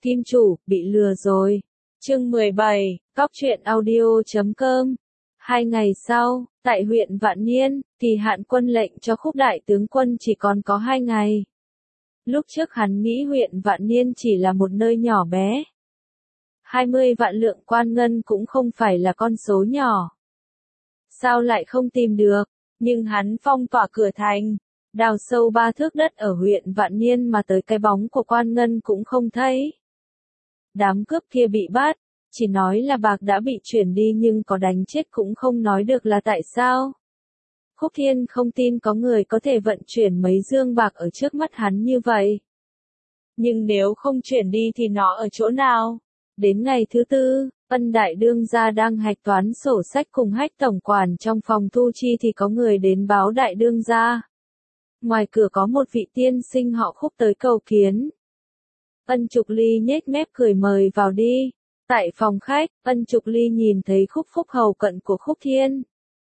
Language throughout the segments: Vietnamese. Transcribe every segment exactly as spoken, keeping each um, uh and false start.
Kim chủ, bị lừa rồi. Chương mười bảy, cóc truyện audio chấm com. Hai ngày sau, tại huyện Vạn Niên, kỳ hạn quân lệnh cho Khúc đại tướng quân chỉ còn có hai ngày. Lúc trước hắn nghĩ huyện Vạn Niên chỉ là một nơi nhỏ bé. hai mươi vạn lượng quan ngân cũng không phải là con số nhỏ. Sao lại không tìm được? Nhưng hắn phong tỏa cửa thành, đào sâu ba thước đất ở huyện Vạn Niên mà tới cái bóng của quan ngân cũng không thấy. Đám cướp kia bị bắt, chỉ nói là bạc đã bị chuyển đi nhưng có đánh chết cũng không nói được là tại sao. Khúc Thiên không tin có người có thể vận chuyển mấy dương bạc ở trước mắt hắn như vậy. Nhưng nếu không chuyển đi thì nó ở chỗ nào? Đến ngày thứ tư, Ân đại đương gia đang hạch toán sổ sách cùng Hách tổng quản trong phòng thu chi thì có người đến báo đại đương gia. Ngoài cửa có một vị tiên sinh họ Khúc tới cầu kiến. Ân Trục Ly nhếch mép cười mời vào đi. Tại phòng khách, Ân Trục Ly nhìn thấy Khúc Phúc hầu cận của Khúc Thiên.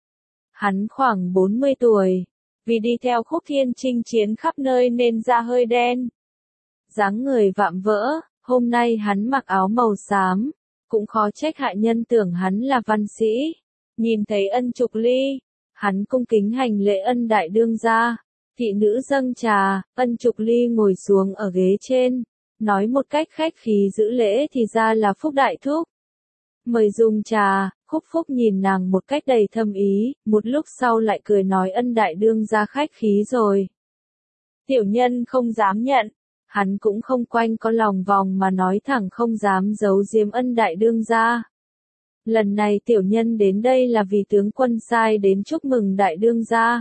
Hắn khoảng bốn mươi tuổi, vì đi theo Khúc Thiên chinh chiến khắp nơi nên da hơi đen. Dáng người vạm vỡ, hôm nay hắn mặc áo màu xám, cũng khó trách hạ nhân tưởng hắn là văn sĩ. Nhìn thấy Ân Trục Ly, hắn cung kính hành lễ Ân đại đương gia. Thị nữ dâng trà, Ân Trục Ly ngồi xuống ở ghế trên, nói một cách khách khí giữ lễ thì ra là Phúc đại thúc. Mời dùng trà. Khúc Phúc nhìn nàng một cách đầy thâm ý, một lúc sau lại cười nói Ân đại đương gia khách khí rồi. Tiểu nhân không dám nhận, hắn cũng không quanh có lòng vòng mà nói thẳng không dám giấu giếm Ân đại đương gia. Lần này tiểu nhân đến đây là vì tướng quân sai đến chúc mừng đại đương gia.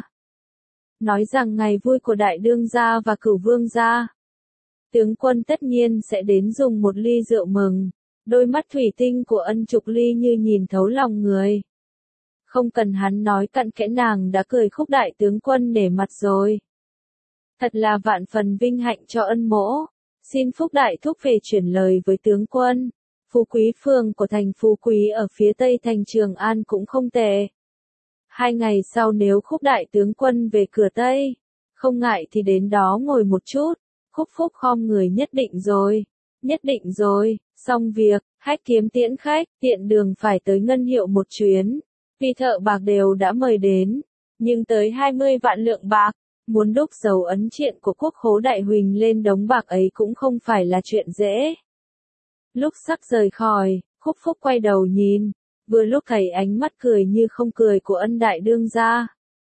Nói rằng ngày vui của đại đương gia và cửu vương gia. Tướng quân tất nhiên sẽ đến dùng một ly rượu mừng. Đôi mắt thủy tinh của Ân Trục Ly như nhìn thấu lòng người. Không cần hắn nói cặn kẽ nàng đã cười Khúc đại tướng quân nể mặt rồi. Thật là vạn phần vinh hạnh cho Ân mỗ. Xin Phúc đại thúc về chuyển lời với tướng quân. Phú Quý phường của thành Phú Quý ở phía tây thành Trường An cũng không tệ. Hai ngày sau nếu Khúc đại tướng quân về cửa Tây, không ngại thì đến đó ngồi một chút. Khúc Phúc khom người nhất định rồi. Nhất định rồi, xong việc, Hách kiếm tiễn khách, tiện đường phải tới Ngân Hiệu một chuyến. Vì thợ bạc đều đã mời đến, nhưng tới hai mươi vạn lượng bạc, muốn đúc dấu ấn triện của quốc khố đại huỳnh lên đống bạc ấy cũng không phải là chuyện dễ. Lúc sắp rời khỏi, Khúc Phúc quay đầu nhìn, vừa lúc thấy ánh mắt cười như không cười của Ân đại đương gia.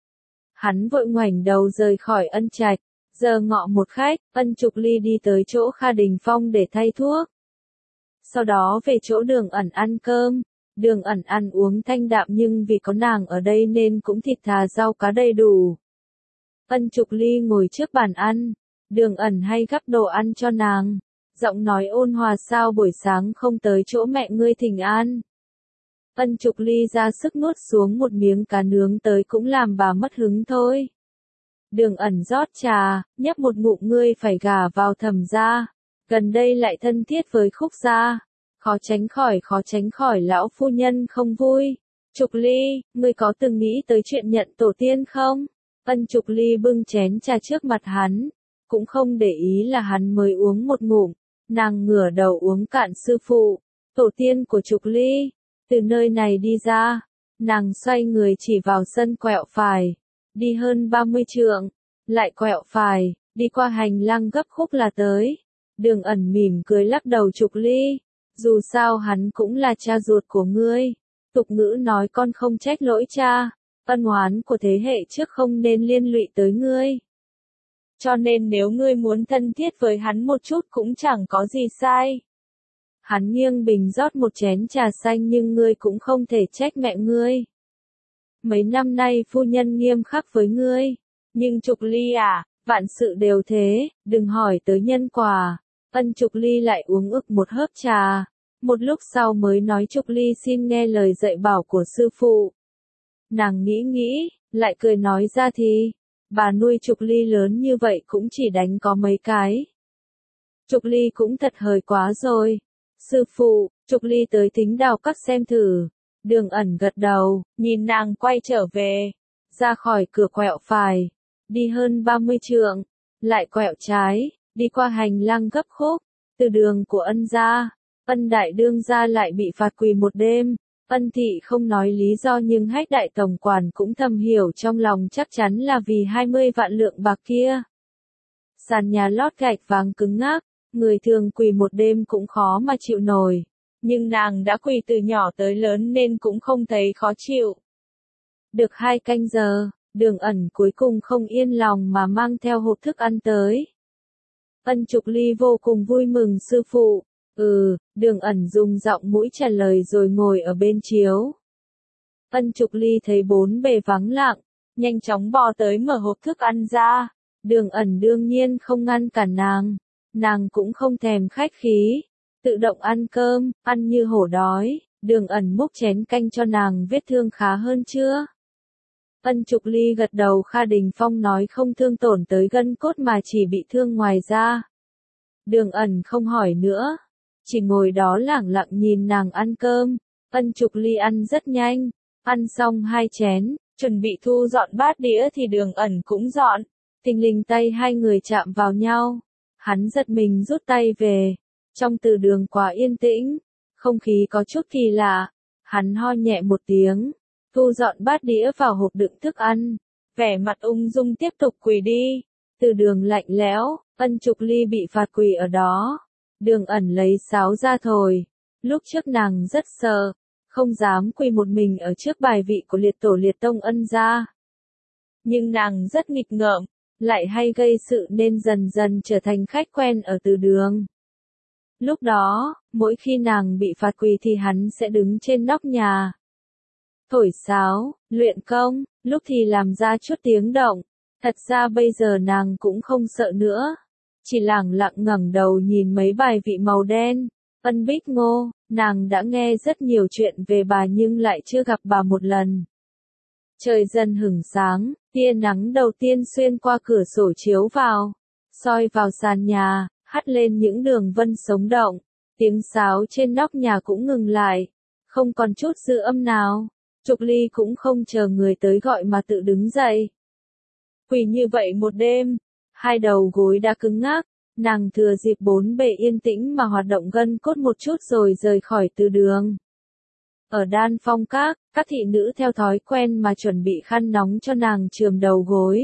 Hắn vội ngoảnh đầu rời khỏi Ân trạch. Giờ ngọ một khách, Ân Trục Ly đi tới chỗ Kha Đình Phong để thay thuốc. Sau đó về chỗ Đường ẩn ăn cơm. Đường ẩn ăn uống thanh đạm nhưng vì có nàng ở đây nên cũng thịt thà rau cá đầy đủ. Ân Trục Ly ngồi trước bàn ăn. Đường ẩn hay gắp đồ ăn cho nàng. Giọng nói ôn hòa sao buổi sáng không tới chỗ mẹ ngươi thỉnh an. Ân Trục Ly ra sức nuốt xuống một miếng cá nướng tới cũng làm bà mất hứng thôi. Đường ẩn rót trà, nhấp một ngụm ngươi phải gả vào Thẩm gia, gần đây lại thân thiết với Khúc gia, khó tránh khỏi khó tránh khỏi lão phu nhân không vui. Trục Ly, ngươi có từng nghĩ tới chuyện nhận tổ tiên không? Ân Trục Ly bưng chén trà trước mặt hắn, cũng không để ý là hắn mới uống một ngụm, nàng ngửa đầu uống cạn sư phụ, tổ tiên của Trục Ly, từ nơi này đi ra, nàng xoay người chỉ vào sân quẹo phải. Đi hơn ba mươi trượng, lại quẹo phải, đi qua hành lang gấp khúc là tới. Đường ẩn mỉm cười lắc đầu Trục Ly, dù sao hắn cũng là cha ruột của ngươi. Tục ngữ nói con không trách lỗi cha, ân oán của thế hệ trước không nên liên lụy tới ngươi. Cho nên nếu ngươi muốn thân thiết với hắn một chút cũng chẳng có gì sai. Hắn nghiêng bình rót một chén trà xanh nhưng ngươi cũng không thể trách mẹ ngươi. Mấy năm nay phu nhân nghiêm khắc với ngươi, nhưng Trục Ly à, vạn sự đều thế, đừng hỏi tới nhân quả. Ân Trục Ly lại uống ực một hớp trà, một lúc sau mới nói Trục Ly xin nghe lời dạy bảo của sư phụ. Nàng nghĩ nghĩ, lại cười nói ra thì, bà nuôi Trục Ly lớn như vậy cũng chỉ đánh có mấy cái. Trục Ly cũng thật hời quá rồi. Sư phụ, Trục Ly tới tính đào các xem thử. Đường ẩn gật đầu, nhìn nàng quay trở về, ra khỏi cửa quẹo phải, đi hơn ba mươi trượng, lại quẹo trái, đi qua hành lang gấp khúc, Từ đường của Ân gia, Ân đại đương gia lại bị phạt quỳ một đêm. Ân thị không nói lý do nhưng Hách đại tổng quản cũng thầm hiểu trong lòng chắc chắn là vì hai mươi vạn lượng bạc kia. Sàn nhà lót gạch vàng cứng ngắc, người thường quỳ một đêm cũng khó mà chịu nổi. Nhưng nàng đã quỳ từ nhỏ tới lớn nên cũng không thấy khó chịu. Được hai canh giờ, Đường Ẩn cuối cùng không yên lòng mà mang theo hộp thức ăn tới. Ân Trục Ly vô cùng vui mừng sư phụ. Ừ, Đường Ẩn dùng giọng mũi trả lời rồi ngồi ở bên chiếu. Ân Trục Ly thấy bốn bề vắng lặng, nhanh chóng bò tới mở hộp thức ăn ra. Đường Ẩn đương nhiên không ngăn cản nàng, nàng cũng không thèm khách khí, tự động ăn cơm, ăn như hổ đói. Đường Ẩn múc chén canh cho nàng, vết thương khá hơn chưa? Ân Trục Ly gật đầu. Kha Đình Phong nói không thương tổn tới gân cốt mà chỉ bị thương ngoài da. Đường Ẩn không hỏi nữa, chỉ ngồi đó lẳng lặng nhìn nàng ăn cơm. Ân Trục Ly ăn rất nhanh, ăn xong hai chén, chuẩn bị thu dọn bát đĩa thì Đường Ẩn cũng dọn. Thình lình tay hai người chạm vào nhau, hắn giật mình rút tay về. Trong từ đường quá yên tĩnh, không khí có chút kỳ lạ. Hắn ho nhẹ một tiếng, thu dọn bát đĩa vào hộp đựng thức ăn, vẻ mặt ung dung tiếp tục quỳ đi. Từ đường lạnh lẽo, Ân Trục Ly bị phạt quỳ ở đó. Đường Ẩn lấy sáo ra thổi. Lúc trước nàng rất sợ, không dám quỳ một mình ở trước bài vị của liệt tổ liệt tông Ân gia. Nhưng nàng rất nghịch ngợm, lại hay gây sự nên dần dần trở thành khách quen ở từ đường. Lúc đó, mỗi khi nàng bị phạt quỳ thì hắn sẽ đứng trên nóc nhà, thổi sáo, luyện công, lúc thì làm ra chút tiếng động. Thật ra bây giờ nàng cũng không sợ nữa, chỉ lẳng lặng ngẩng đầu nhìn mấy bài vị màu đen. Ân Bích Ngô, nàng đã nghe rất nhiều chuyện về bà nhưng lại chưa gặp bà một lần. Trời dần hửng sáng, tia nắng đầu tiên xuyên qua cửa sổ chiếu vào, soi vào sàn nhà, hắt lên những đường vân sống động. Tiếng sáo trên nóc nhà cũng ngừng lại, không còn chút dư âm nào. Trục Ly cũng không chờ người tới gọi mà tự đứng dậy. Quỳ như vậy một đêm, hai đầu gối đã cứng ngắc, nàng thừa dịp bốn bề yên tĩnh mà hoạt động gân cốt một chút rồi rời khỏi từ đường. Ở Đan Phong Các, các thị nữ theo thói quen mà chuẩn bị khăn nóng cho nàng chườm đầu gối.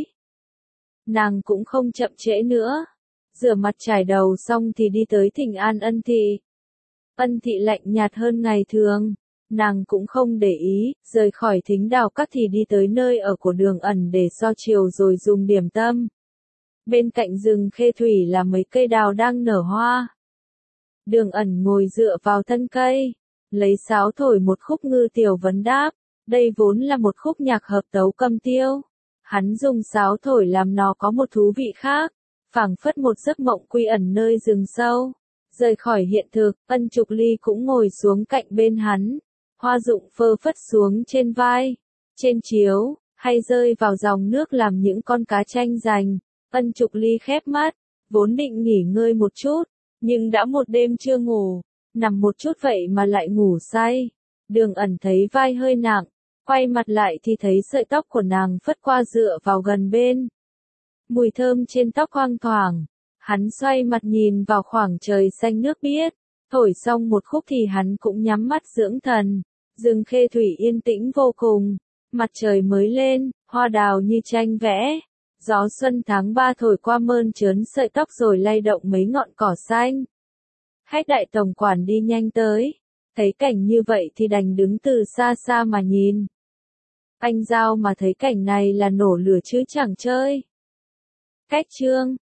Nàng cũng không chậm trễ nữa, rửa mặt chải đầu xong thì đi tới thỉnh an Ân thị. Ân thị lạnh nhạt hơn ngày thường, nàng cũng không để ý, rời khỏi thính đào các thì đi tới nơi ở của Đường Ẩn để so chiều rồi dùng điểm tâm. Bên cạnh rừng khê thủy là mấy cây đào đang nở hoa. Đường Ẩn ngồi dựa vào thân cây, lấy sáo thổi một khúc Ngư Tiểu Vấn Đáp. Đây vốn là một khúc nhạc hợp tấu cầm tiêu. Hắn dùng sáo thổi làm nó có một thú vị khác, phảng phất một giấc mộng quy ẩn nơi rừng sâu. Rời khỏi hiện thực, Ân Trục Ly cũng ngồi xuống cạnh bên hắn. Hoa rụng phơ phất xuống trên vai, trên chiếu, hay rơi vào dòng nước làm những con cá tranh giành. Ân Trục Ly khép mắt, vốn định nghỉ ngơi một chút, nhưng đã một đêm chưa ngủ, nằm một chút vậy mà lại ngủ say. Đường Ẩn thấy vai hơi nặng, quay mặt lại thì thấy sợi tóc của nàng phất qua dựa vào gần bên. Mùi thơm trên tóc thoang thoảng, hắn xoay mặt nhìn vào khoảng trời xanh nước biếc, thổi xong một khúc thì hắn cũng nhắm mắt dưỡng thần. Rừng khê thủy yên tĩnh vô cùng, mặt trời mới lên, hoa đào như tranh vẽ. Gió xuân tháng ba thổi qua mơn trớn sợi tóc rồi lay động mấy ngọn cỏ xanh. Hách đại tổng quản đi nhanh tới, thấy cảnh như vậy thì đành đứng từ xa xa mà nhìn. Anh Giao mà thấy cảnh này là nổ lửa chứ chẳng chơi. Cách chương